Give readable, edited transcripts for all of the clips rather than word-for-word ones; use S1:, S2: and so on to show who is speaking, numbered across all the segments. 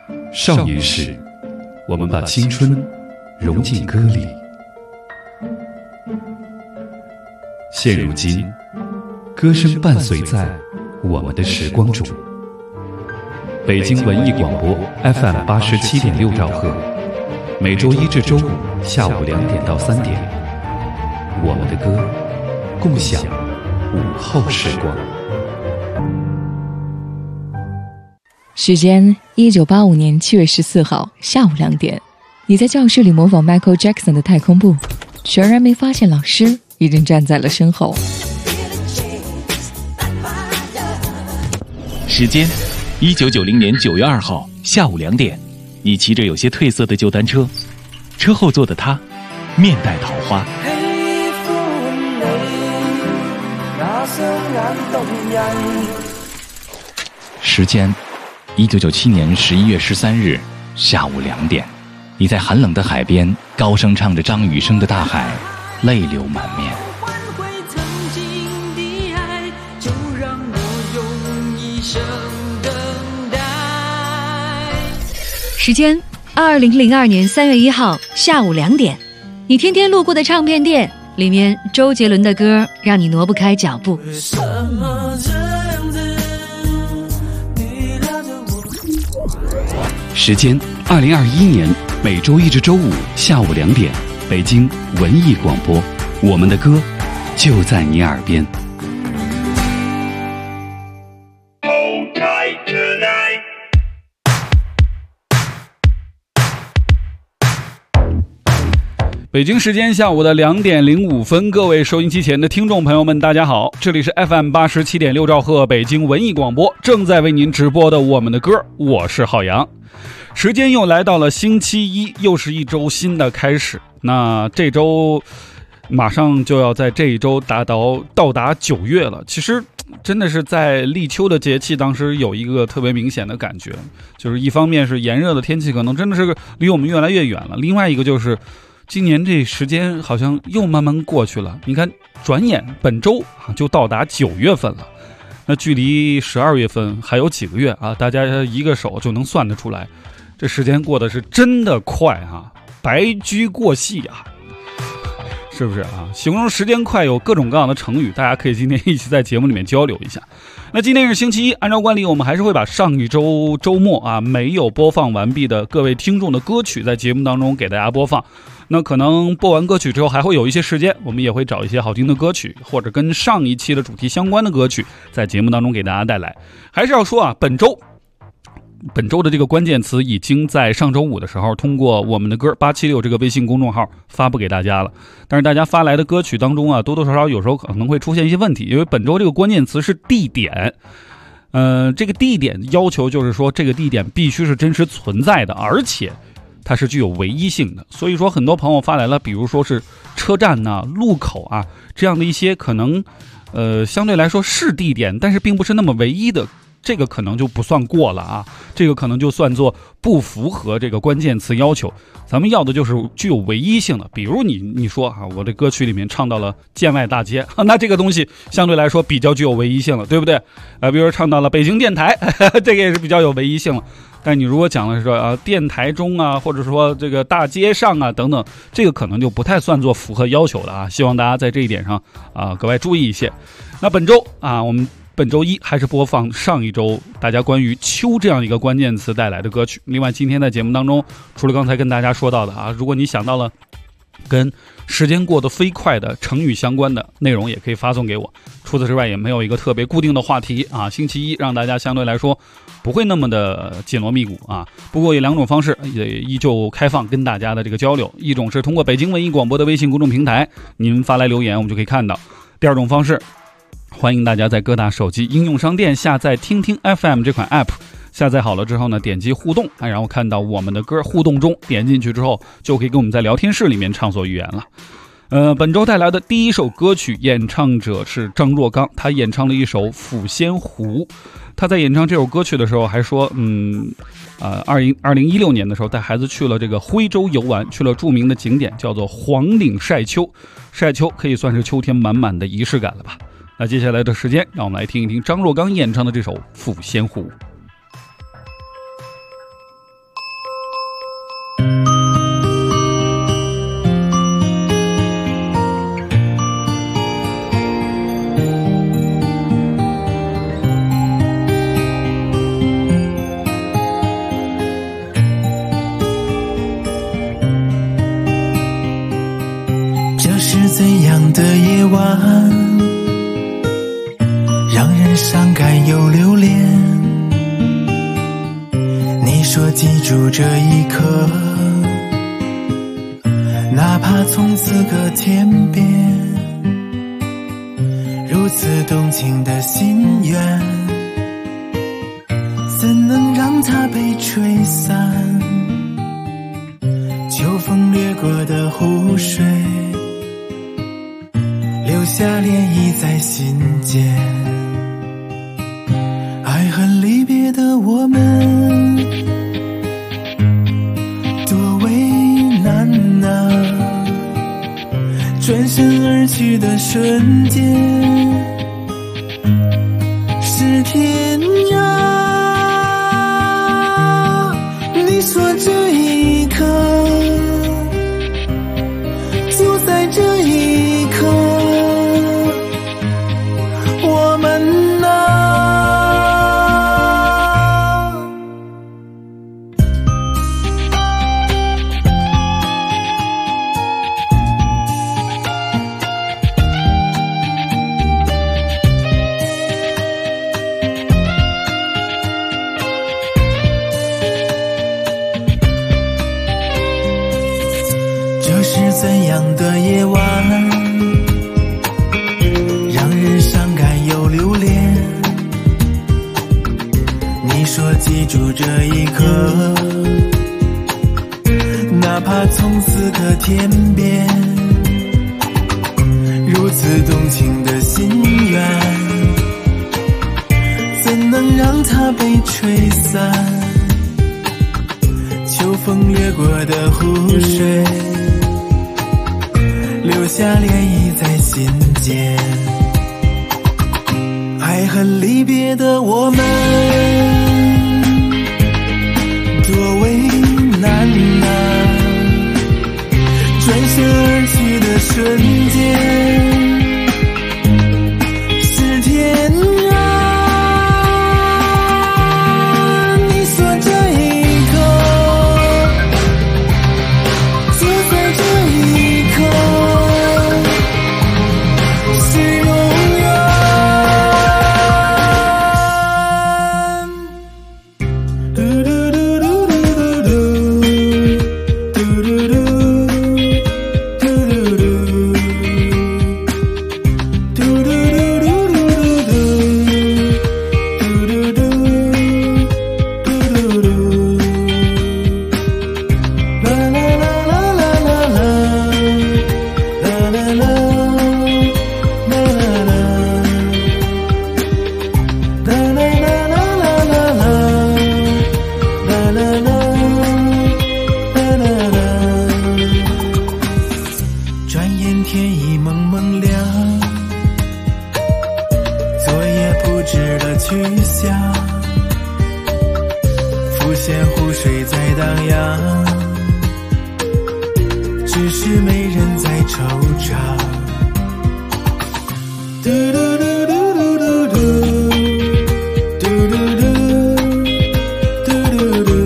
S1: 少年时，我们把青春融进歌里。现如今，歌声伴随在我们的时光中。北京文艺广播 FM87.6兆赫，每周一至周五下午2点到3点，我们的歌，共享午后时光。
S2: 时间1985年7月14号下午2点，你在教室里模仿 Michael Jackson 的太空步，全然没发现老师已经站在了身后。
S3: 时间1990年9月2号下午2点，你骑着有些褪色的旧单车，车后座的他面带桃花。时间1997年11月13日下午2点，你在寒冷的海边高声唱着张雨生的《大海》，泪流满面。
S4: 时间2002年3月1号下午2点，你天天路过的唱片店，里面周杰伦的歌让你挪不开脚步。
S1: 时间2021年每周一至周五下午2点，北京文艺广播，我们的歌就在你耳边。北京时间下午的2点05分，各位收音机前的听众朋友们，大家好，这里是 FM87.6兆赫北京文艺广播，正在为您直播的我们的歌，我是浩洋。时间又来到了星期一，又是一周新的开始。那这周马上就要在这一周到达9月了。其实真的是在立秋的节气，当时有一个特别明显的感觉，就是一方面是炎热的天气可能真的是离我们越来越远了，另外一个就是今年这时间好像又慢慢过去了。你看，转眼本周就到达9月份了，那距离12月份还有几个月啊？大家一个手就能算得出来，这时间过得是真的快啊，白驹过隙啊，是不是啊？形容时间快有各种各样的成语，大家可以今天一起在节目里面交流一下。那今天是星期一，按照惯例，我们还是会把上一周周末没有播放完毕的各位听众的歌曲在节目当中给大家播放。那可能播完歌曲之后还会有一些时间，我们也会找一些好听的歌曲，或者跟上一期的主题相关的歌曲，在节目当中给大家带来。还是要说本周的这个关键词已经在上周五的时候通过我们的歌876这个微信公众号发布给大家了。但是大家发来的歌曲当中多多少少有时候可能会出现一些问题，因为本周这个关键词是地点。这个地点要求就是说这个地点必须是真实存在的，而且它是具有唯一性的。所以说很多朋友发来了比如说是车站路口这样的一些可能相对来说是地点，但是并不是那么唯一的，这个可能就不算过了这个可能就算作不符合这个关键词要求。咱们要的就是具有唯一性的，比如你说我这歌曲里面唱到了建外大街那这个东西相对来说比较具有唯一性了，对不对？比如说唱到了北京电台这个也是比较有唯一性了。但你如果讲的是说电台中或者说这个大街上等等，这个可能就不太算作符合要求的希望大家在这一点上格外注意一些。那本周我们本周一还是播放上一周大家关于秋这样一个关键词带来的歌曲。另外今天在节目当中，除了刚才跟大家说到的如果你想到了跟时间过得飞快的成语相关的内容，也可以发送给我。除此之外也没有一个特别固定的话题星期一让大家相对来说不会那么的紧锣密鼓不过有2种方式也依旧开放跟大家的这个交流，一种是通过北京文艺广播的微信公众平台，您发来留言我们就可以看到。第二种方式，欢迎大家在各大手机应用商店下载听听 FM 这款 app， 下载好了之后呢，点击互动然后看到我们的歌互动中，点进去之后就可以跟我们在聊天室里面畅所欲言了。本周带来的第一首歌曲演唱者是张若刚，他演唱了一首《抚仙湖》。他在演唱这首歌曲的时候还说2016年的时候带孩子去了这个徽州游玩，去了著名的景点叫做黄岭晒秋。晒秋可以算是秋天满满的仪式感了吧。那接下来的时间让我们来听一听张若刚演唱的这首《抚仙湖》。
S5: 样的夜晚，让人伤感又留恋。你说记住这一刻，哪怕从此隔天边，如此动情的心愿，怎能让它被吹散？秋风掠过的湖水，留下涟漪在心间。爱恨离别的我们，多为难啊！转身而去的瞬间，是天涯。你说这一刻，就在这一刻，我们这是怎样的夜晚，让人伤感又留恋。你说记住这一刻，哪怕从此隔天边，如此动情的心愿，怎能让它被吹散？秋风掠过的湖水，留下涟漪在心间。爱恨离别的我们，多为难啊！转身而去的瞬间，是天涯。你说这一刻，就在这一刻，是永远。嘟嘟嘟嘟嘟嘟嘟嘟嘟转眼天已蒙蒙亮，昨夜不知了去向，浮现湖水在荡漾，只是没人在惆怅。嘟嘟嘟嘟嘟嘟嘟嘟嘟嘟嘟嘟嘟。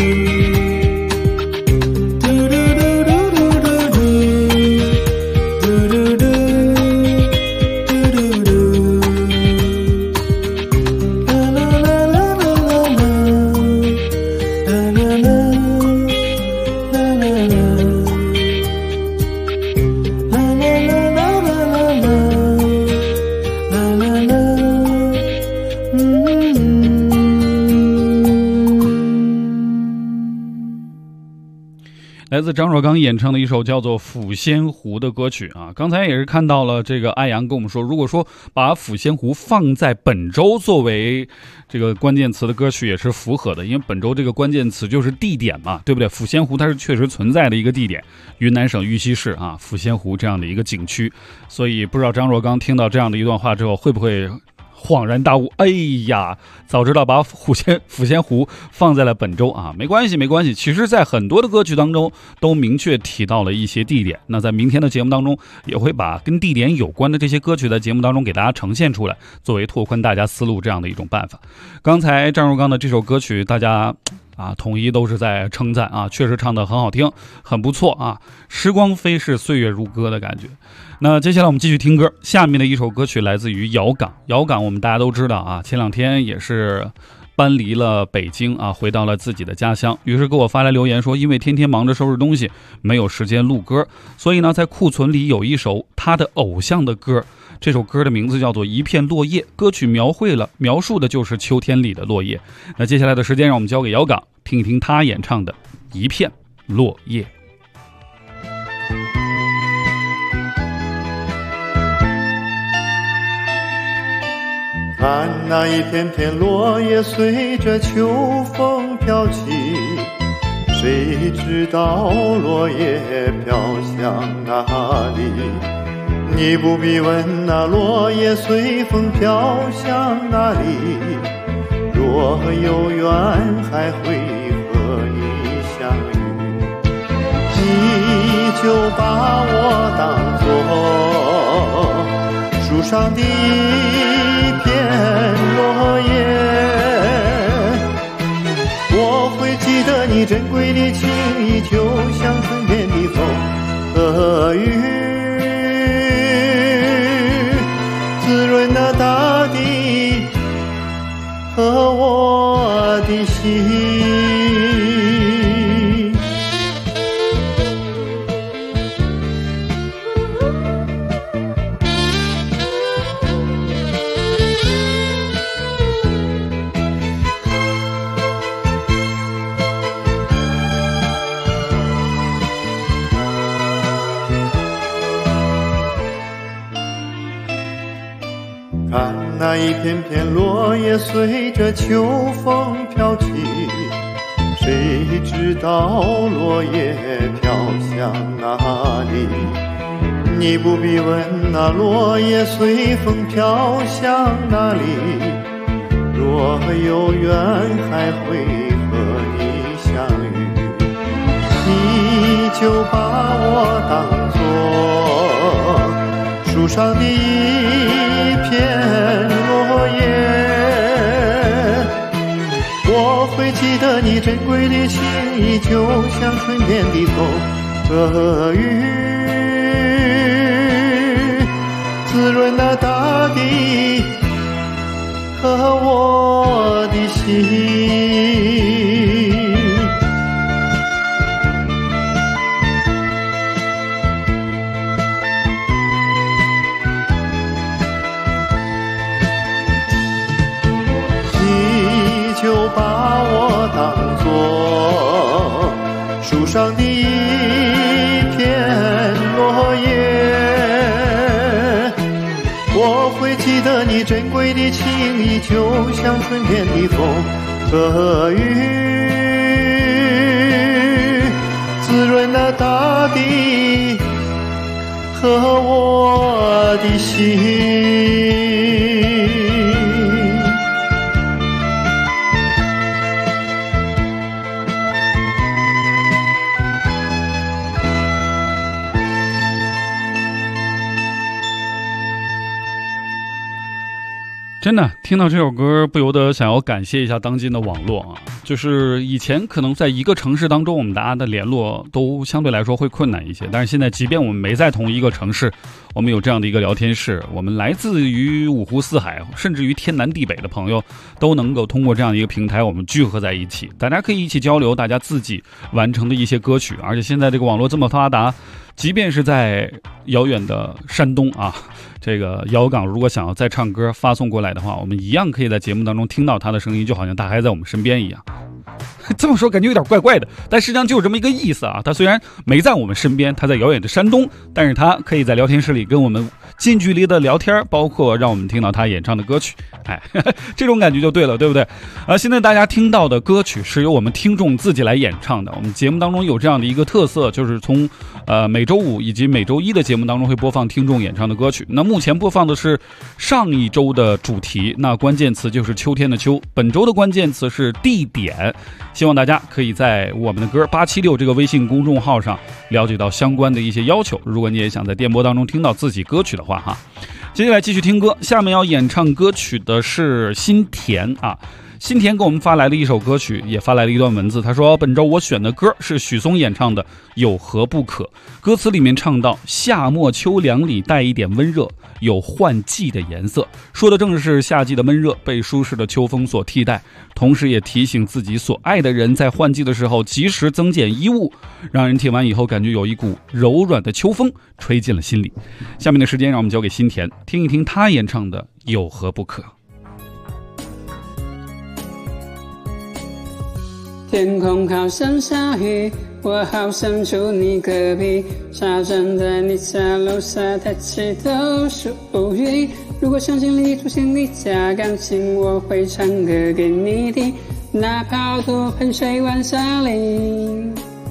S1: 来自张若刚演唱的一首叫做《抚仙湖》的歌曲啊，刚才也是看到了这个艾阳跟我们说，如果说把抚仙湖放在本州作为这个关键词的歌曲也是符合的，因为本州这个关键词就是地点嘛，对不对？抚仙湖它是确实存在的一个地点，云南省玉溪市啊，抚仙湖这样的一个景区，所以不知道张若刚听到这样的一段话之后会不会恍然大悟，哎呀，早知道把抚仙湖放在了本州啊！没关系，没关系。其实，在很多的歌曲当中都明确提到了一些地点。那在明天的节目当中，也会把跟地点有关的这些歌曲在节目当中给大家呈现出来，作为拓宽大家思路这样的一种办法。刚才张若刚的这首歌曲，大家啊，统一都是在称赞啊，确实唱得很好听，很不错啊，时光飞逝，岁月如歌的感觉。那接下来我们继续听歌，下面的一首歌曲来自于姚岗。姚岗我们大家都知道啊，前2天也是搬离了北京啊，回到了自己的家乡，于是给我发来留言说，因为天天忙着收拾东西，没有时间录歌，所以呢，在库存里有一首他的偶像的歌，这首歌的名字叫做《一片落叶》，歌曲描述的就是秋天里的落叶。那接下来的时间，让我们交给姚岗，听一听他演唱的《一片落叶》。
S6: 看那一片片落叶随着秋风飘起，谁知道落叶飘向哪里？你不必问那落叶随风飘向哪里，若有缘还会和你相遇，你就把我当作树上的一片落叶，我会记得你珍贵的情谊，就像春天的风和雨，滋润了大地和我的心。看那一片片落叶随着秋风飘起，谁知道落叶飘向哪里？你不必问那落叶随风飘向哪里，若有缘还会和你相遇，你就把我当作树上的一片落叶，我会记得你珍贵的情谊，就像春天的风和雨，滋润了大地和我的心。就把我当作树上的一片落叶，我会记得你珍贵的情谊，就像春天的风和雨，滋润了大地和我的心。
S1: 真的听到这首歌，不由得想要感谢一下当今的网络啊！就是以前可能在一个城市当中，我们大家的联络都相对来说会困难一些，但是现在即便我们没在同一个城市，我们有这样的一个聊天室，我们来自于五湖四海，甚至于天南地北的朋友，都能够通过这样的一个平台，我们聚合在一起，大家可以一起交流大家自己完成的一些歌曲，而且现在这个网络这么发达，即便是在遥远的山东啊，这个姚岗如果想要再唱歌发送过来的话，我们一样可以在节目当中听到他的声音，就好像他还在我们身边一样。这么说感觉有点怪怪的，但实际上就有这么一个意思啊。他虽然没在我们身边，他在遥远的山东，但是他可以在聊天室里跟我们近距离的聊天，包括让我们听到他演唱的歌曲。这种感觉就对了，对不对？现在大家听到的歌曲是由我们听众自己来演唱的。我们节目当中有这样的一个特色，就是从每周五以及每周一的节目当中会播放听众演唱的歌曲。那目前播放的是上一周的主题，那关键词就是秋天的秋，本周的关键词是地点。希望大家可以在我们的歌876这个微信公众号上了解到相关的一些要求，如果你也想在电波当中听到自己歌曲的话哈。接下来继续听歌，下面要演唱歌曲的是新田啊。 新田给我们发来了一首歌曲，也发来了一段文字。他说本周我选的歌是许嵩演唱的《有何不可》，歌词里面唱到夏末秋凉里带一点温热，有换季的颜色，说的正是夏季的闷热被舒适的秋风所替代，同时也提醒自己所爱的人在换季的时候及时增减衣物，让人听完以后感觉有一股柔软的秋风吹进了心里。下面的时间让我们交给新田，听一听他演唱的《有何不可》。
S7: 天空好像下雨，我好想住你隔壁，傻站在你家楼下，抬起头数乌云。如果相信里出现你家钢琴，我会唱歌给你听，哪怕多喷水玩夏令。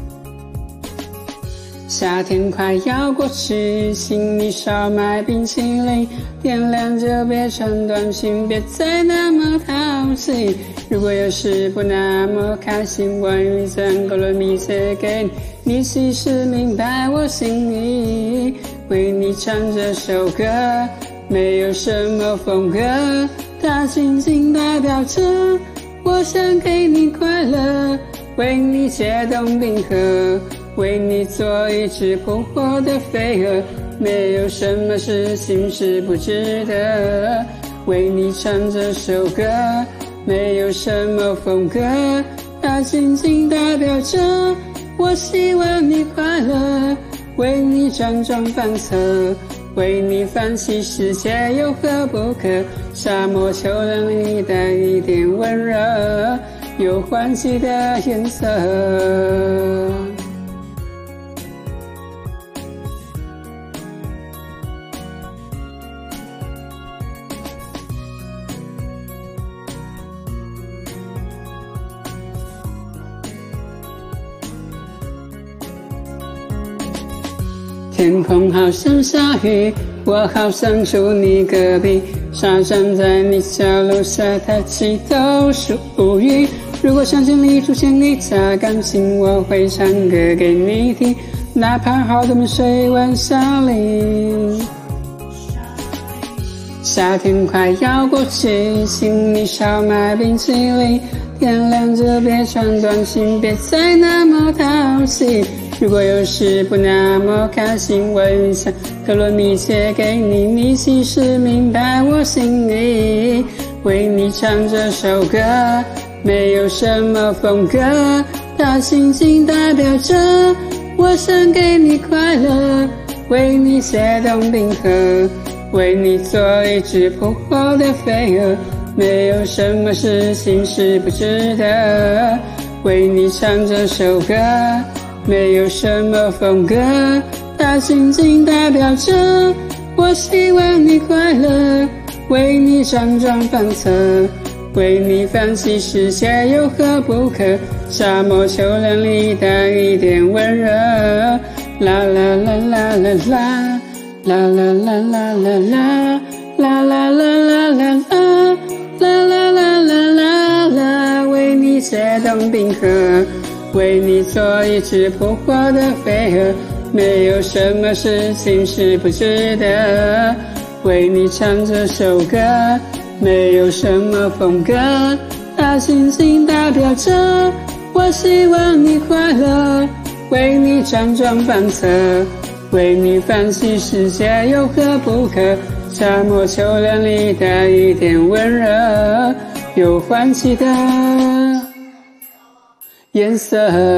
S7: 夏天快要过去，请你少买冰淇淋，天凉就别穿短裙，别再那么淘气。如果有时不那么开心，我愿意将哥伦比借给你，你其实明白我心意。为你唱这首歌，没有什么风格，它仅仅代表着我想给你快乐，为你解冻冰河，为你做一只扑火的飞蛾，没有什么事情是不值得。为你唱这首歌，没有什么风格，它仅仅代表着我希望你快乐，为你辗转反侧，为你放弃世界有何不可？沙漠秋凉里带一点温热，有换季的颜色。天空好像下雨，我好想住你隔壁，傻站在你家楼下，抬起头数乌云。如果相信里出现你家钢琴，我会唱歌给你听，哪怕好多盆水玩夏令。夏天快要过去，请你少买冰淇淋，天凉就别穿短裙，别再那么淘气。如果有时不那么开心，我愿想哥伦比借给你，你其实明白我心意。为你唱这首歌，没有什么风格，它仅仅代表着我想给你快乐，为你解冻冰河，为你做一只扑火的飞蛾，没有什么事情是不值得。为你唱这首歌，没有什么风格，它仅仅代表着我希望你快乐，为你辗转反侧，为你放弃世界有何不可？沙漠秋凉里带一点温热，啦啦啦啦啦啦，啦啦啦啦啦啦，啦啦啦啦啦啦，啦啦啦啦啦啦，为你解冻冰河，为你做一只扑火的飞蛾，没有什么事情是不值得。为你唱这首歌，没有什么风格，它仅仅代表着我希望你快乐，为你辗转反侧，为你放弃世界有何不可？沙漠秋凉里带一点温热，有换季的颜色。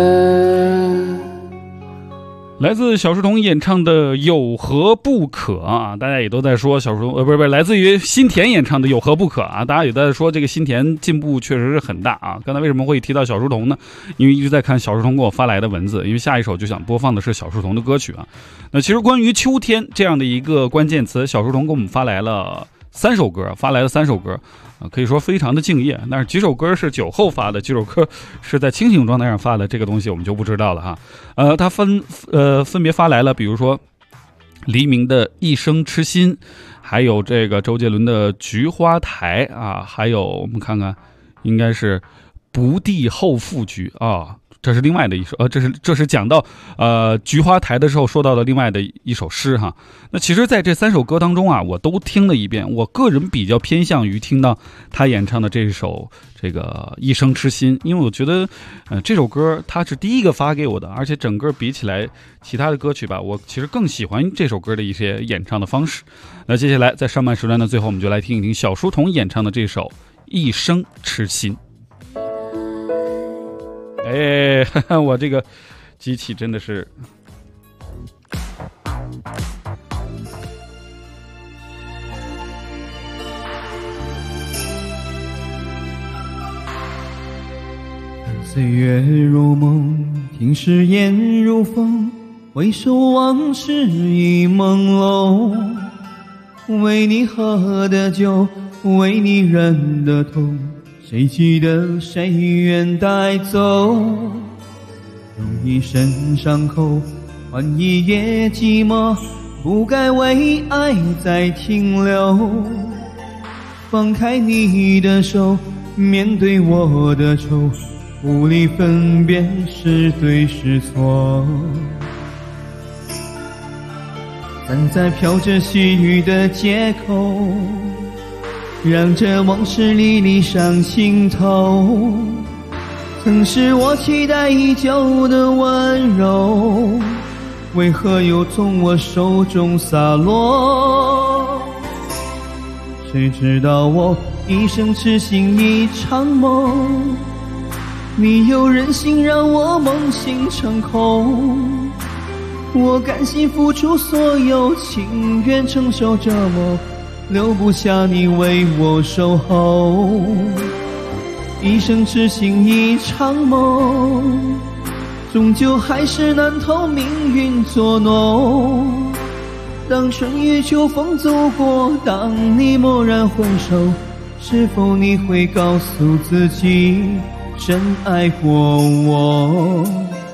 S1: 来自小书童演唱的有何不可啊，大家也都在说小书童不是来自于新田演唱的有何不可啊，大家也在说这个新田进步确实是很大啊。刚才为什么会提到小书童呢？因为一直在看小书童给我发来的文字，因为下一首就想播放的是小书童的歌曲啊。那其实关于秋天这样的一个关键词，小书童给我们发来了三首歌可以说非常的敬业，但是几首歌是酒后发的，几首歌是在清醒状态上发的，这个东西我们就不知道了哈。他分别发来了，比如说黎明的一生痴心，还有这个周杰伦的菊花台啊，还有我们看看应该是不第后赋菊啊。 这是另外的一首，这是讲到菊花台的时候说到的另外的一首诗哈。那其实在这3首歌当中啊，我都听了一遍，我个人比较偏向于听到他演唱的这首这个一生痴心，因为我觉得这首歌他是第一个发给我的，而且整个比起来其他的歌曲吧，我其实更喜欢这首歌的一些演唱的方式。那接下来在上半时段的最后，我们就来听一听小书童演唱的这首一生痴心。哎，我这个机器真的是
S6: 岁月如梦，听誓言如风，回首往事已朦胧。为你喝的酒，为你忍的痛，谁记得谁愿带走？用一身伤口换一夜寂寞，不该为爱再停留。放开你的手，面对我的愁，无力分辨是对是错。站在飘着细雨的街口，让这往事历历上心头。曾是我期待已久的温柔，为何又从我手中洒落？谁知道我一生痴心一场梦，你又任性让我梦醒成空。我甘心付出所有，情愿承受折磨，留不下你为我守候。一生痴心一场梦，终究还是难逃命运作弄。当春雨秋风走过，当你蓦然回首，是否你会告诉自己真爱过我？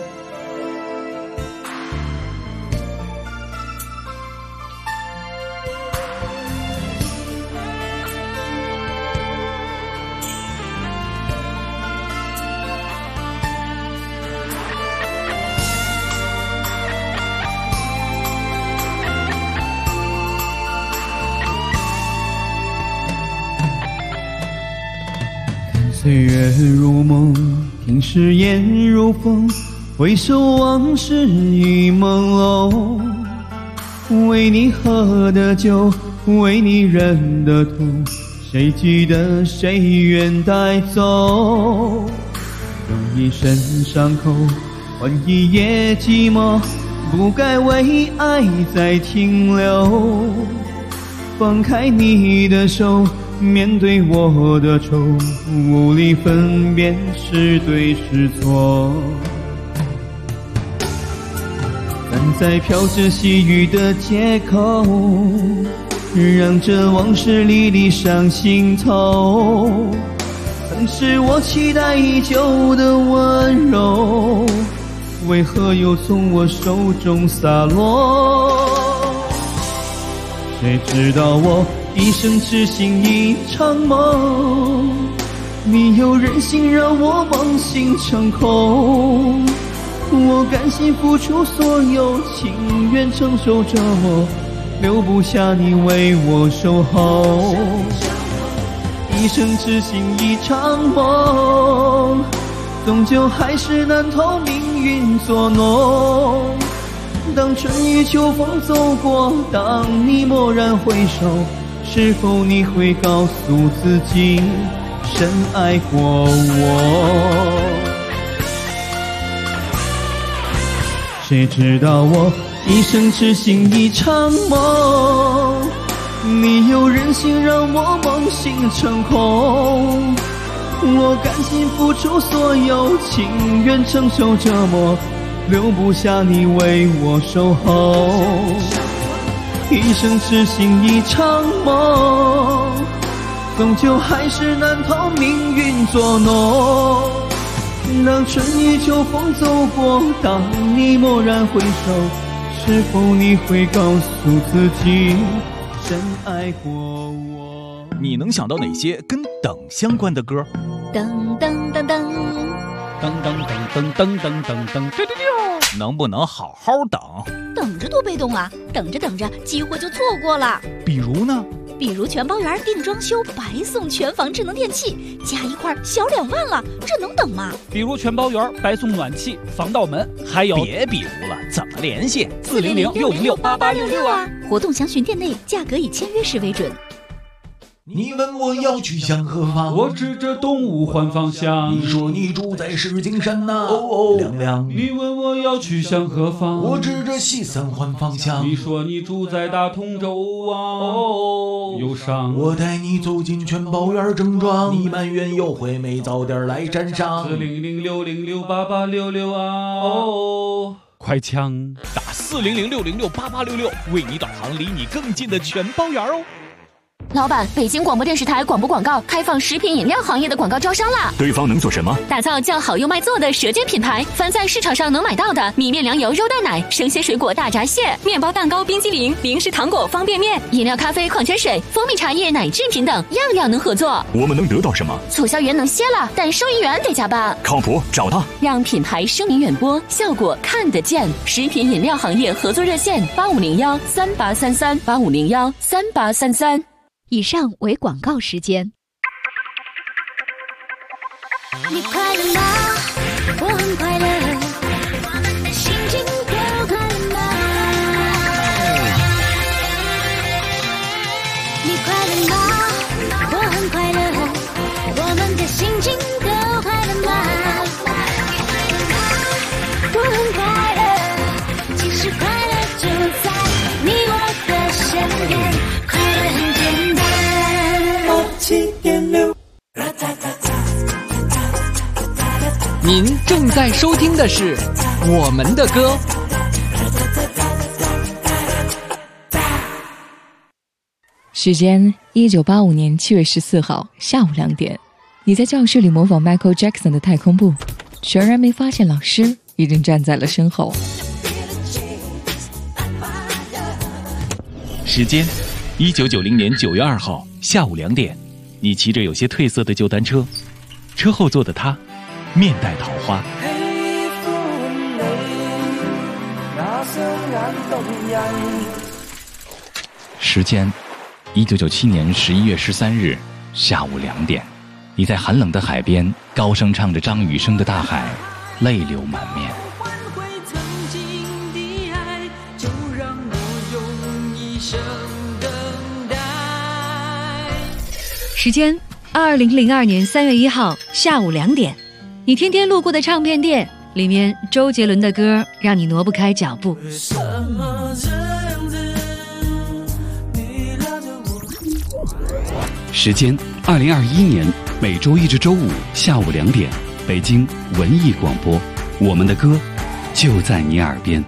S6: 岁月如梦，听誓言如风，回首往事已朦胧。为你喝的酒，为你忍的痛，谁记得谁愿带走？用一身伤口换一夜寂寞，不该为爱再停留。放开你的手，面对我的愁，无力分辨是对是错。站在飘着细雨的街口，让这往事历历上心头。曾是我期待已久的温柔，为何又从我手中洒落？谁知道我一生痴心一场梦，你又任性让我梦醒成空。我甘心付出所有，情愿承受折磨，留不下你为我守候。一生痴心一场梦，终究还是难逃命运作弄。当春雨秋风走过，当你蓦然回首，是否你会告诉自己深爱过我？谁知道我一生痴心一场梦，你又任性让我梦醒成空。我甘心付出所有，情愿承受折磨，留不下你为我守候。一生痴心一场梦，终究还是难逃命运作弄。当春雨秋风走过，当你蓦然回首，是否你会告诉自己深爱过我？
S8: 你能想到哪些跟等相关的歌？
S4: 噔噔噔噔，
S1: 噔噔噔噔噔噔噔噔，
S8: 能不能好好等？
S9: 等着多被动啊！等着等着，机会就错过了。
S8: 比如呢？
S9: 比如全包园定装修白送全房智能电器，加一块小2万了，这能等吗？
S1: 比如全包园白送暖气、防盗门，还有
S8: 别比如了，怎么联系
S9: ？400-606-8866啊！活动详询店内，价格以签约时为准。
S10: 你问我要去向何方，
S1: 我指着东吴换方向。
S10: 你说你住在石景山呐，哦亮亮。
S1: 你问我要去向何方，
S10: 我指着西三环方向。
S1: 你说你住在大同州啊，哦忧伤。
S10: 我带你走进全包园正装，你埋怨优惠没早点来沾上。
S1: 400-606-8866啊，哦快枪
S8: 打400-606-8866，为你导航离你更近的全包园哦。
S11: 老板，北京广播电视台广播广告开放食品饮料行业的广告招商啦！
S3: 对方能做什么？
S11: 打造叫好又卖座的舌尖品牌，凡在市场上能买到的米面粮油肉蛋奶、生鲜水果大闸蟹、面包蛋糕、冰激凌、零食糖果、方便面、饮料、咖啡、矿泉水、蜂蜜茶叶、奶制品等，样样能合作。
S3: 我们能得到什么？
S11: 促销员能歇了，但收银员得加班。
S3: 靠谱，找他，
S11: 让品牌声名远播，效果看得见。食品饮料行业合作热线：8501-3833，8501-3833。
S4: 以上为广告时间。
S12: 你快乐吗？我很快乐，我们的心情都快乐吗？你快乐吗？我很快乐，我们的心情都快乐吗？我很快乐，其实快乐就在你我的身边，快乐很简单。7.6，
S13: 您正在收听的是我们的歌。
S2: 时间1985年7月14号下午2点，你在教室里模仿 Michael Jackson 的太空步，全然没发现老师已经站在了身后。
S3: 时间1990年9月2号下午2点，你骑着有些褪色的旧单车，车后座的他面带桃花。时间1997年11月13日下午2点，你在寒冷的海边高声唱着张雨生的《大海》，泪流满面。
S4: 时间2002年3月1号下午2点，你天天路过的唱片店，里面周杰伦的歌让你挪不开脚步。
S1: 时间2021年每周一至周五下午2点，北京文艺广播，我们的歌就在你耳边。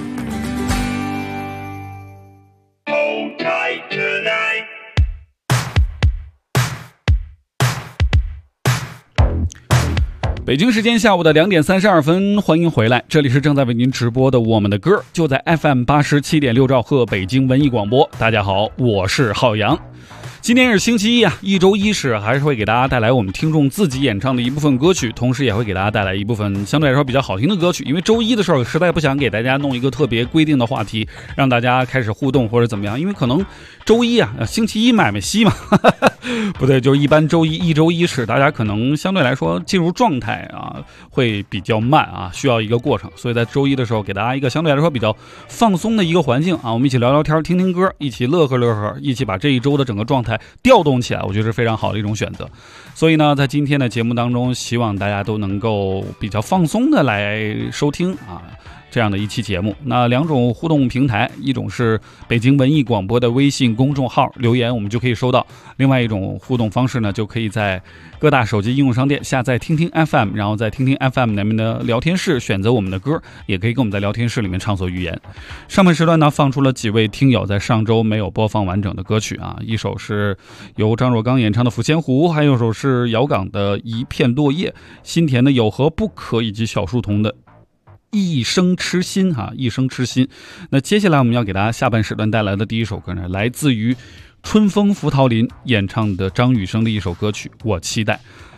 S1: 北京时间下午的2点32分，欢迎回来，这里是正在为您直播的我们的歌，就在 FM 87.6兆赫北京文艺广播。大家好，我是浩洋。今天是星期一啊，一周一始还是会给大家带来我们听众自己演唱的一部分歌曲，同时也会给大家带来一部分相对来说比较好听的歌曲。因为周一的时候实在不想给大家弄一个特别规定的话题，让大家开始互动或者怎么样，因为可能周一啊，星期一买卖稀嘛，不对，就是一般周一一周一始大家可能相对来说进入状态啊会比较慢啊，需要一个过程，所以在周一的时候给大家一个相对来说比较放松的一个环境啊，我们一起聊聊天，听听歌，一起乐呵乐呵，一起把这一周的整个状态调动起来，我觉得是非常好的一种选择。所以呢，在今天的节目当中，希望大家都能够比较放松的来收听啊这样的一期节目。那两种互动平台，一种是北京文艺广播的微信公众号留言，我们就可以收到；另外一种互动方式呢，就可以在各大手机应用商店下载听听 FM， 然后在听听 FM 里面的聊天室选择我们的歌，也可以跟我们在聊天室里面畅所欲言。上半时段呢，放出了几位听友在上周没有播放完整的歌曲啊，一首是由张若刚演唱的《抚仙湖》，还有一首是姚岗的《一片落叶》，新田的《有何不可》，以及小树童的一生痴心哈，一生痴心。那接下来我们要给大家下半时段带来的第一首歌呢，来自于春风拂桃林演唱的张雨生的一首歌曲《我期待》。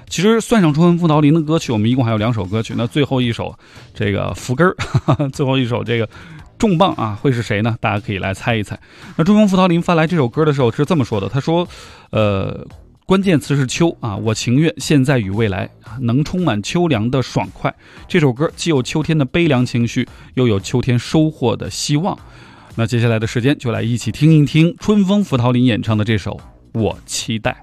S1: 其实算上春风拂桃林的歌曲，我们一共还有2首歌曲。那最后一首这个福根儿，最后一首这个重磅啊，会是谁呢？大家可以来猜一猜。那春风拂桃林发来这首歌的时候是这么说的，他说关键词是秋啊，我情愿现在与未来能充满秋凉的爽快。这首歌既有秋天的悲凉情绪，又有秋天收获的希望。那接下来的时间就来一起听一听春风拂桃林演唱的这首我期待。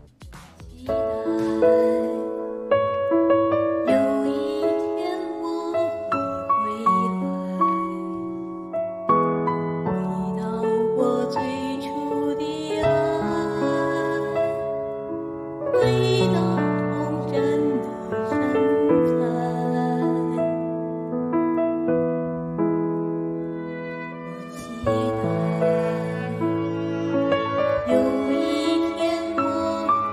S12: 有一天我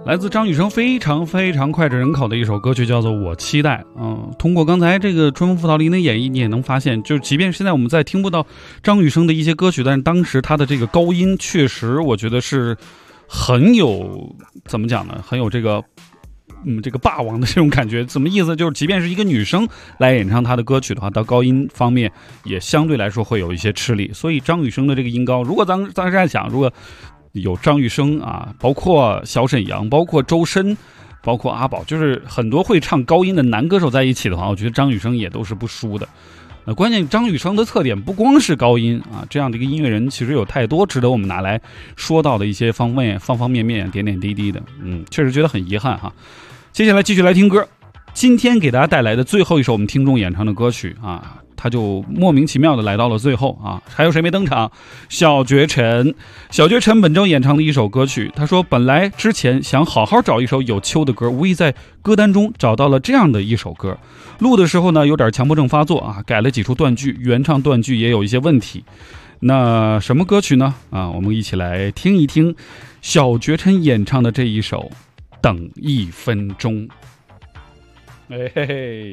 S1: 来自张雨生非常脍炙人口的一首歌曲，叫做《我期待》。通过刚才这个春风拂晓林的演绎，你也能发现，就即便现在我们在听不到张雨生的一些歌曲，但是当时他的这个高音确实，我觉得是很有怎么讲呢？很有这个霸王的这种感觉。什么意思？就是即便是一个女生来演唱她的歌曲的话，到高音方面也相对来说会有一些吃力。所以张雨生的这个音高，如果咱在想，如果有张雨生啊，包括小沈阳，包括周深，包括阿宝，就是很多会唱高音的男歌手在一起的话，我觉得张雨生也都是不输的。关键张雨生的特点不光是高音啊，这样的一个音乐人其实有太多值得我们拿来说到的一些方方面面点点滴滴的，确实觉得很遗憾哈。接下来继续来听歌，今天给大家带来的最后一首我们听众演唱的歌曲啊，他就莫名其妙的来到了最后啊。还有谁没登场？小绝尘本周演唱的一首歌曲。他说本来之前想好好找一首有秋的歌，无意在歌单中找到了这样的一首歌。录的时候呢有点强迫症发作啊，改了几处断句，原唱断句也有一些问题。那什么歌曲呢？我们一起来听一听小绝尘演唱的这一首等1分钟。嘿嘿嘿。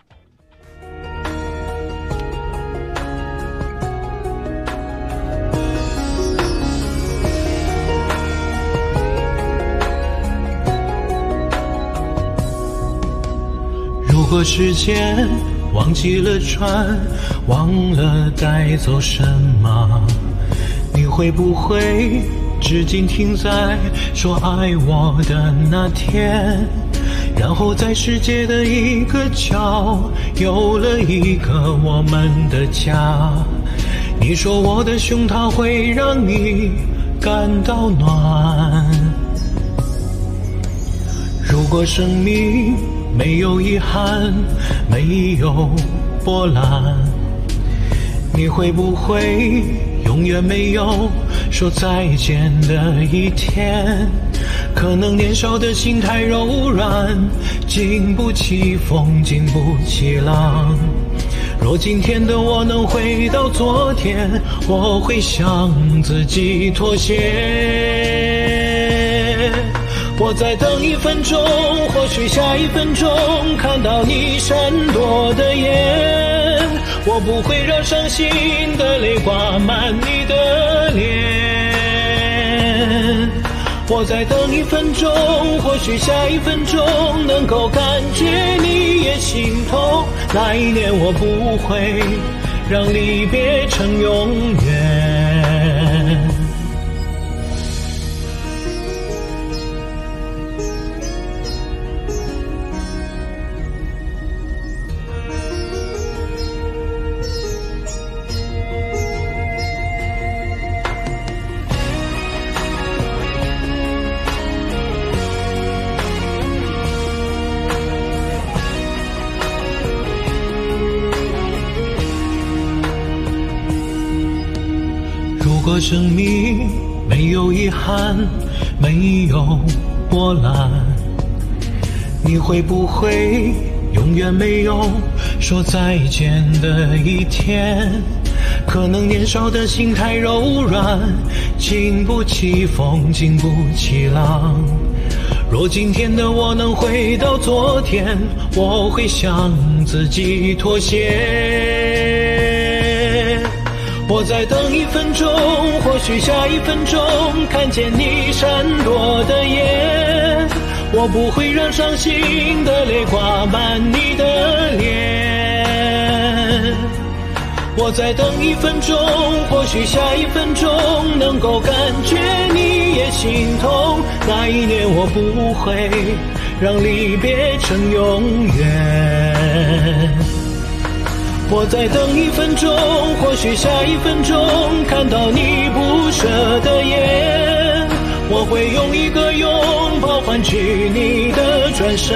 S10: 如果时间忘记了船，忘了带走什么，你会不会至今停在说爱我的那天，然后在世界的一个角有了一个我们的家。你说我的胸膛会让你感到暖，如果生命没有遗憾，没有波澜，你会不会永远没有说再见的一天？可能年少的心太柔软，经不起风，经不起浪。若今天的我能回到昨天，我会向自己妥协。我再等1分钟，或许下1分钟看到你闪躲的眼，我不会让伤心的泪挂满你的脸。我再等1分钟，或许下1分钟能够感觉你也心痛，那一年我不会让离别成永远。如果生命没有遗憾，没有波澜，你会不会永远没有说再见的一天？可能年少的心太柔软，经不起风，经不起浪。若今天的我能回到昨天，我会向自己妥协。我再等1分钟，或许下1分钟看见你闪躲的眼，我不会让伤心的泪挂满你的脸。我再等1分钟，或许下1分钟能够感觉你也心痛，那一年我不会让离别成永远。我再等1分钟，或许下1分钟看到你不舍的眼，我会用一个拥抱换取你的转身。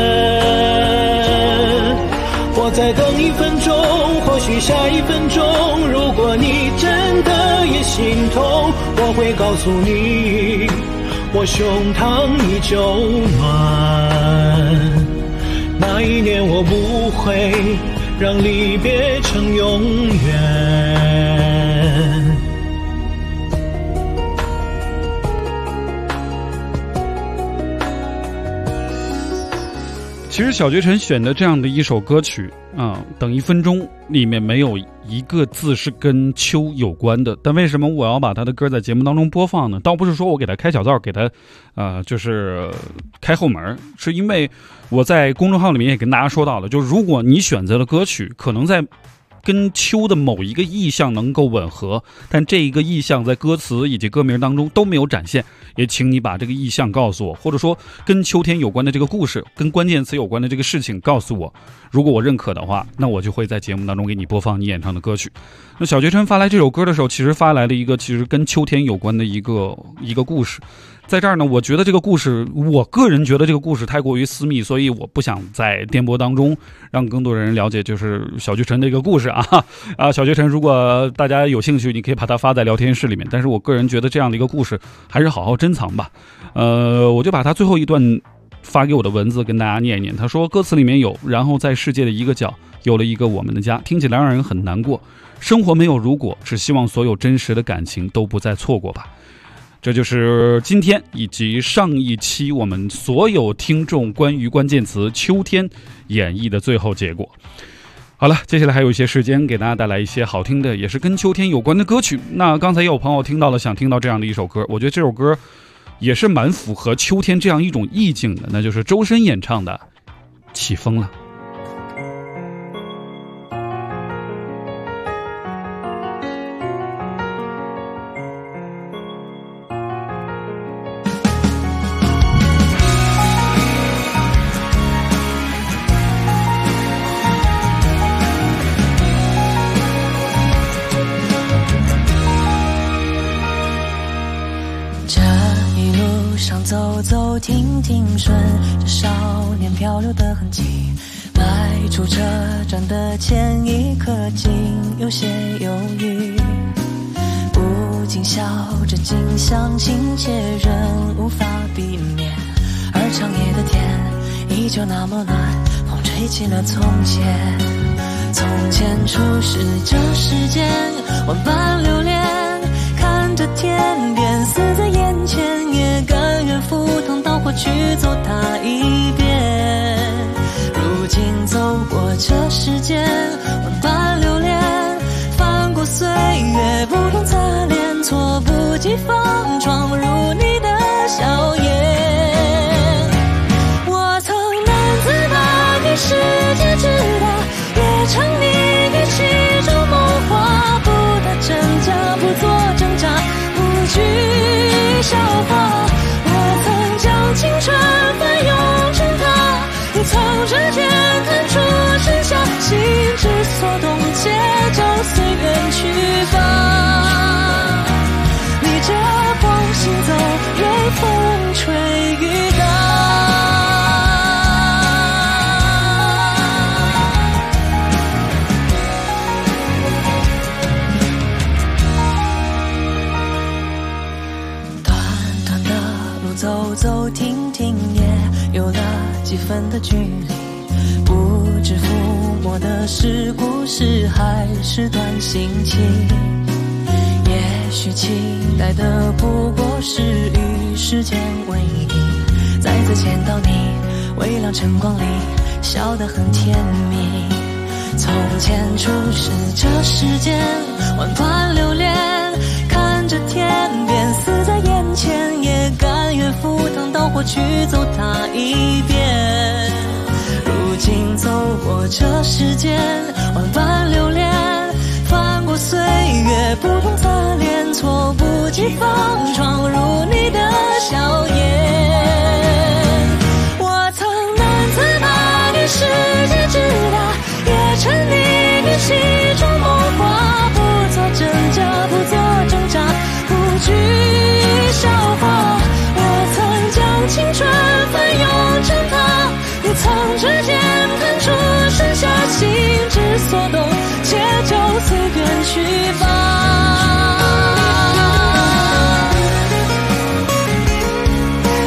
S10: 我再等1分钟，或许下1分钟，如果你真的也心痛，我会告诉你，我胸膛依旧暖，那一年我不会让离别成永远。
S1: 其实小绝尘选的这样的一首歌曲等1分钟里面没有一个字是跟秋有关的，但为什么我要把他的歌在节目当中播放呢？倒不是说我给他开小灶，给他就是开后门，是因为我在公众号里面也跟大家说到了，就如果你选择的歌曲可能在跟秋的某一个意象能够吻合，但这一个意象在歌词以及歌名当中都没有展现，也请你把这个意象告诉我，或者说跟秋天有关的这个故事，跟关键词有关的这个事情告诉我。如果我认可的话，那我就会在节目当中给你播放你演唱的歌曲。那小绝尘发来这首歌的时候，其实发来了一个其实跟秋天有关的一个故事。在这儿呢，我觉得这个故事，我个人觉得这个故事太过于私密，所以我不想在电波当中让更多人了解，就是小绝尘的一个故事小绝尘，如果大家有兴趣，你可以把它发在聊天室里面。但是我个人觉得这样的一个故事还是好好珍藏吧。我就把它最后一段发给我的文字跟大家念一念。他说，歌词里面有，然后在世界的一个角有了一个我们的家，听起来让人很难过。生活没有如果，只希望所有真实的感情都不再错过吧。这就是今天以及上一期我们所有听众关于关键词秋天演绎的最后结果。好了，接下来还有一些时间给大家带来一些好听的也是跟秋天有关的歌曲。那刚才也有朋友听到了，想听到这样的一首歌，我觉得这首歌也是蛮符合秋天这样一种意境的，那就是周深演唱的《起风了》。
S14: 走走停停，顺着少年漂流的痕迹，迈出车站的前一刻，竟有些犹豫，不禁笑着，竟相信且仍无法避免。而长夜的天依旧那么暖，风吹起了从前。从前初识这世间，万般留恋，看着天边死在眼前，也甘愿赴汤蹈火去走它一遍。如今走过这世间，万般留恋，翻过岁月不同擦脸，措不及防闯入你的笑颜。我曾难自拔，给世界直达，也沉溺于其中梦话，不打真假，不做挣扎，不惧笑话。我曾将青春翻涌成她，也曾指尖弹出盛夏，心之所动，且就随缘去吧。逆着风行走，任风吹雨打。走走停停，也有了几分的距离，不知抚摸的是故事还是段心情。也许期待的不过是与时间为敌，再次见到你，微亮晨光里笑得很甜蜜。从前初识这世间，万般留恋，看着天边死在眼前，也甘愿赴汤蹈火去走它一遍。如今走过这世间，万般留恋，翻过岁月不同擦脸，措不及防闯入你的笑颜。我曾难自拔，给世界直达，也沉溺于其中梦话，不做真假，不做挣扎，不惧笑话。我曾将青春翻涌成她，也曾指尖弹出盛夏，心之所动，且就随缘去吧。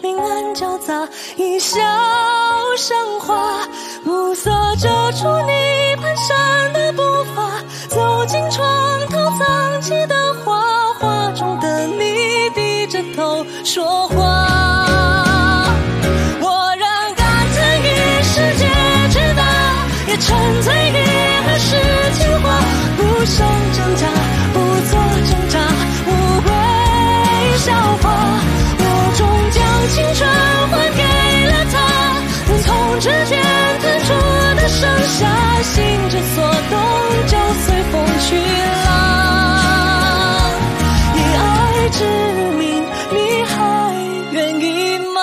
S14: 明暗交杂，一笑生花，暮色遮住你蹒跚的步伐，走进床头藏起的画，画中的你低着头说话。我让感情与世界之大，也沉醉于儿时情话，不想挣扎，不做挣扎，无悔笑话。我终将青春还给了他，从指尖弹出的盛夏，心之所动就随风去了。以爱之名，你还愿意吗？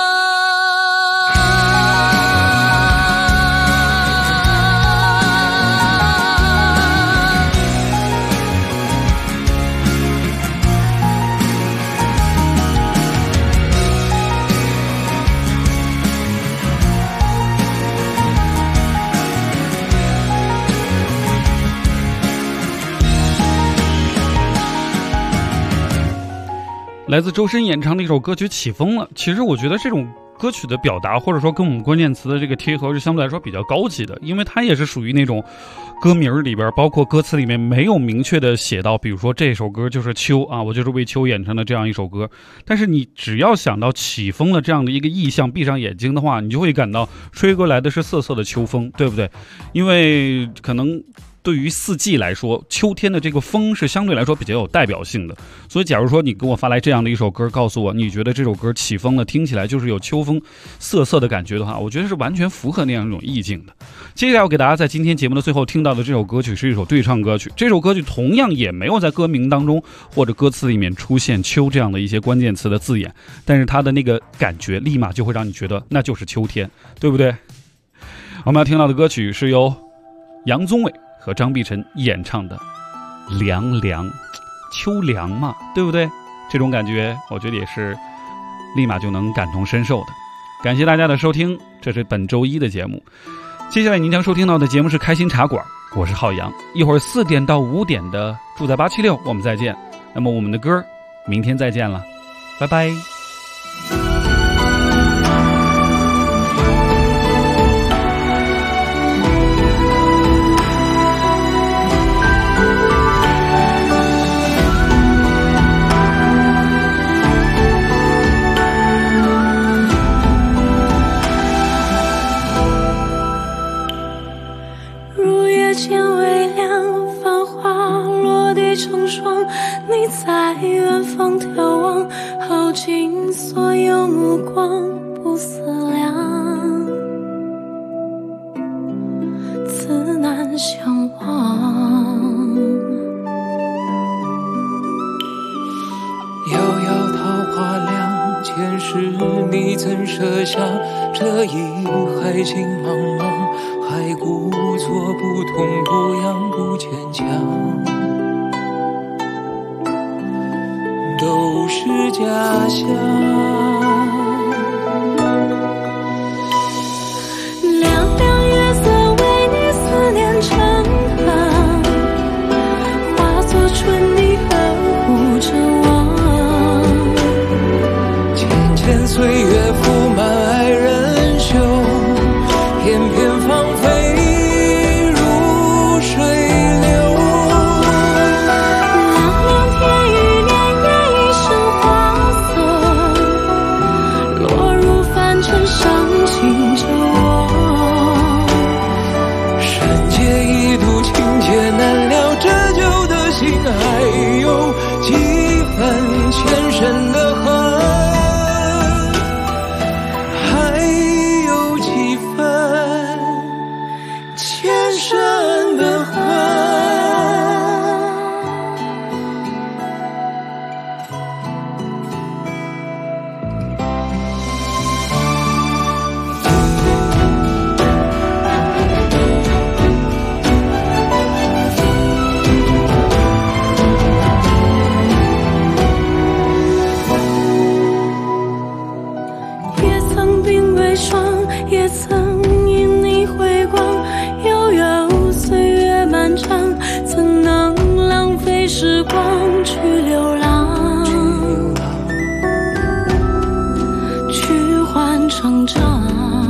S1: 来自周深演唱的一首歌曲《起风了》，其实我觉得这种歌曲的表达，或者说跟我们关键词的这个贴合是相对来说比较高级的，因为它也是属于那种歌名里边，包括歌词里面没有明确的写到，比如说这首歌就是秋啊，我就是为秋演唱的这样一首歌，但是你只要想到起风了这样的一个意象，闭上眼睛的话，你就会感到吹过来的是瑟瑟的秋风，对不对？因为可能对于四季来说，秋天的这个风是相对来说比较有代表性的，所以假如说你给我发来这样的一首歌，告诉我你觉得这首歌起风了，听起来就是有秋风瑟瑟的感觉的话，我觉得是完全符合那样一种意境的。接下来我给大家在今天节目的最后听到的这首歌曲是一首对唱歌曲，这首歌曲同样也没有在歌名当中或者歌词里面出现秋这样的一些关键词的字眼，但是它的那个感觉立马就会让你觉得那就是秋天，对不对？我们要听到的歌曲是由杨宗纬和张碧晨演唱的《凉凉》，秋凉嘛，对不对？这种感觉我觉得也是立马就能感同身受的。感谢大家的收听，这是本周一的节目。接下来您将收听到的节目是开心茶馆，我是浩洋，一会儿4点到5点的住在876我们再见。那么我们的歌明天再见了，拜拜。
S14: 成双，你在远方眺望，耗尽所有目光，不思量，自难相忘。
S10: 遥遥桃花凉，前世你怎设想？这一海情茫茫，还故作不痛不痒不坚强。都是假象，
S14: 凉凉月色为你思念成行，化作春泥呵护着我。
S10: 浅浅岁月铺满爱人袖，片片芳菲如水流。还有几分前生的恨，还有几分前生的恨。
S14: 也曾因你回光，悠悠岁月漫长，怎能浪费时光去流浪？去
S12: 成长。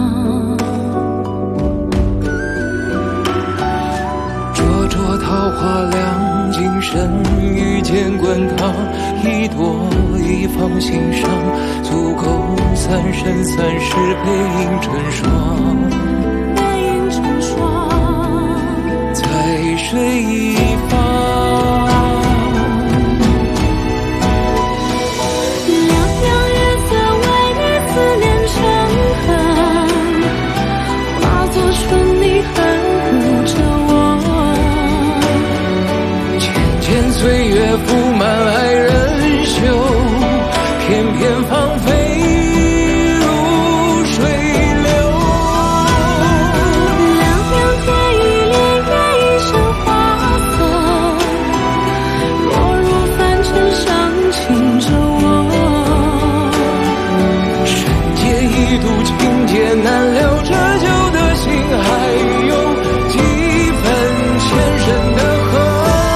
S15: 灼灼桃花亮尽身，遇见滚烫，一朵一放心上，足够三生三世背影成双，
S12: 背影成双，
S15: 在水一方。 岁月铺满爱人袖，片片芳菲如水流。
S12: 凉凉天一帘月一生花色，落入凡尘伤情着我。
S15: 山间一度情劫难留，这旧的心还有几分前生的恨。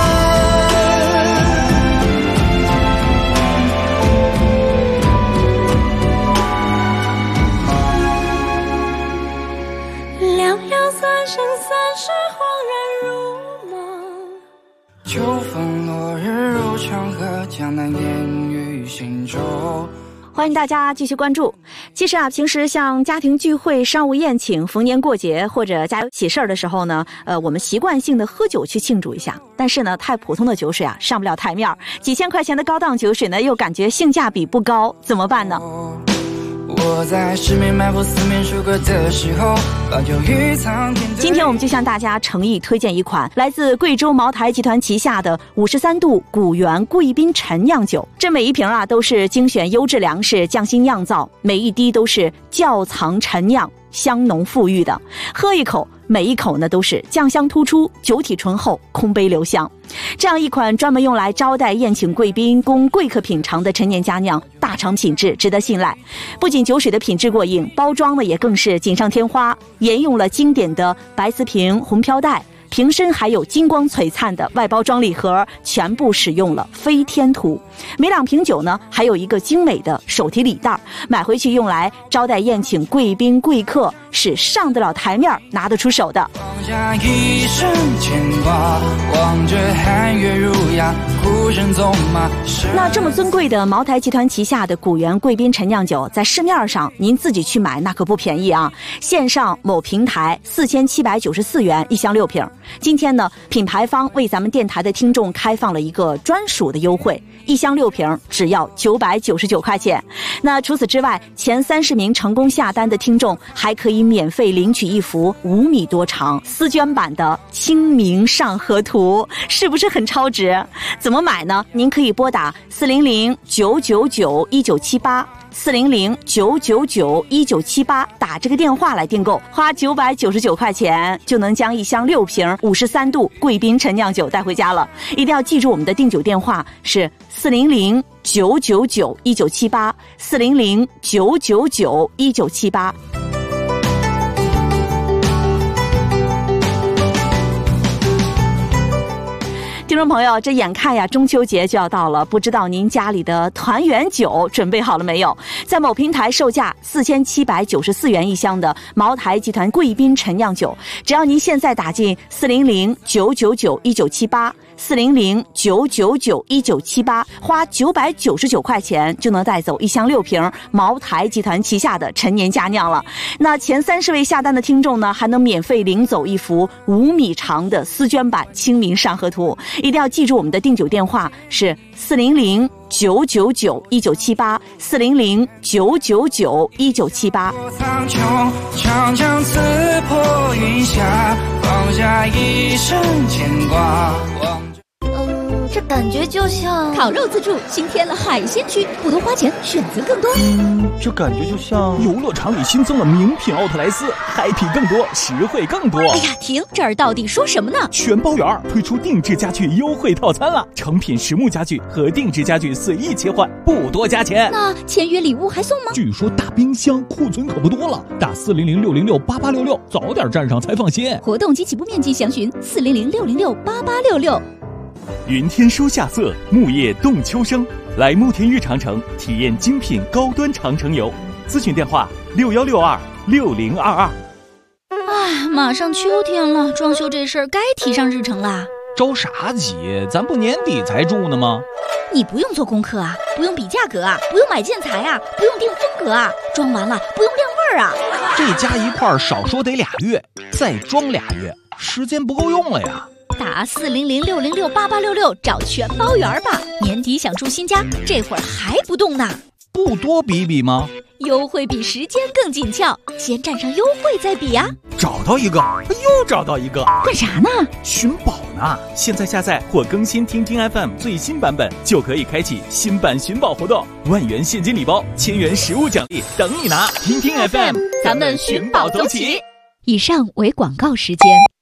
S16: 秋风落日入长河，江南烟雨行舟。
S17: 欢迎大家继续关注。其实啊，平时像家庭聚会、商务宴请、逢年过节或者家有喜事儿的时候呢，我们习惯性的喝酒去庆祝一下。但是呢，太普通的酒水啊，上不了台面，几千块钱的高档酒水呢，又感觉性价比不高，怎么办呢？
S16: 我在十面埋伏四面楚歌的时候，把酒于苍天。
S17: 今天我们就向大家诚意推荐一款来自贵州茅台集团旗下的53度古原贵宾陈酿酒。这每一瓶啊都是精选优质粮食匠心酿造，每一滴都是窖藏陈酿，香浓馥郁的。喝一口，每一口呢都是酱香突出，酒体醇厚，空杯留香。这样一款专门用来招待宴请贵宾、供贵客品尝的陈年佳酿，大厂品质，值得信赖。不仅酒水的品质过硬，包装呢也更是锦上添花，沿用了经典的白瓷瓶、红飘带。瓶身还有金光璀璨的外包装礼盒，全部使用了飞天图。每2瓶酒呢，还有一个精美的手提礼袋，买回去用来招待宴请贵宾贵客，是上得了台面、拿得出手的。
S16: 放下一生牵挂，望着寒月如牙，孤身纵马。
S17: 那这么尊贵的茅台集团旗下的古原贵宾陈酿酒，在市面上您自己去买那可不便宜啊！线上某平台4794元一箱6瓶。今天呢，品牌方为咱们电台的听众开放了一个专属的优惠，一箱6瓶只要999块钱。那除此之外，前30名成功下单的听众还可以免费领取一幅5米多长丝绢版的《清明上河图》，是不是很超值？怎么买呢？您可以拨打400-999-1978。400-999-1978打这个电话来订购，花999块钱就能将一箱6瓶53度贵宾陈酿酒带回家了。一定要记住我们的订酒电话是400-999-1978 400-999-1978。听众朋友，这眼看呀中秋节就要到了，不知道您家里的团圆酒准备好了没有？在某平台售价4794元一箱的茅台集团贵宾陈酿酒，只要您现在打进400-999-1978 400-999-1978，花999块钱就能带走一箱6瓶茅台集团旗下的陈年佳酿了。那前30位下单的听众呢，还能免费领走一幅5米长的丝绢版《清明上河图》。一定要记住我们的订酒电话是400-999-1978 400-999-1978。
S16: 苍穹长江刺破云霞，放下一生牵挂。
S9: 这感觉就像烤肉自助新添了海鲜区，不多花钱，选择更多。
S18: 这感觉就像游乐场里新增了名品奥特莱斯，嗨皮更多，实惠更多。
S9: 哎呀，停！这儿到底说什么呢？
S18: 全包圆推出定制家具优惠套餐了，成品实木家具和定制家具随意切换，不多加钱。
S9: 那签约礼物还送吗？
S18: 据说大冰箱库存可不多了，打400-606-8866，早点站上才放心。
S9: 活动及起步面积详询400-606-8866。
S18: 云天收夏色，木叶动秋声，来慕田峪长城体验精品高端长城游。 咨询电话61626022。
S9: 哎，马上秋天了，装修这事儿该提上日程啦。
S8: 着啥急？咱不年底才住呢吗？
S9: 你不用做功课啊，不用比价格啊，不用买建材啊，不用定风格啊，装完了不用晾味儿啊。
S8: 这加一块儿少说得2月，再装2月，时间不够用了呀。
S9: 打400-606-8866找全包圆吧。年底想住新家，这会儿还不动呢？
S8: 不多比比吗？
S9: 优惠比时间更紧俏，先占上优惠再比呀。
S18: 找到一个，又找到一个，
S9: 干啥呢？
S18: 寻宝呢！现在下载或更新听听 FM 最新版本，就可以开启新版寻宝活动，1万元现金礼包，1000元实物奖励等你拿！听听 FM，
S9: 咱们寻宝走起。以上为广告时间。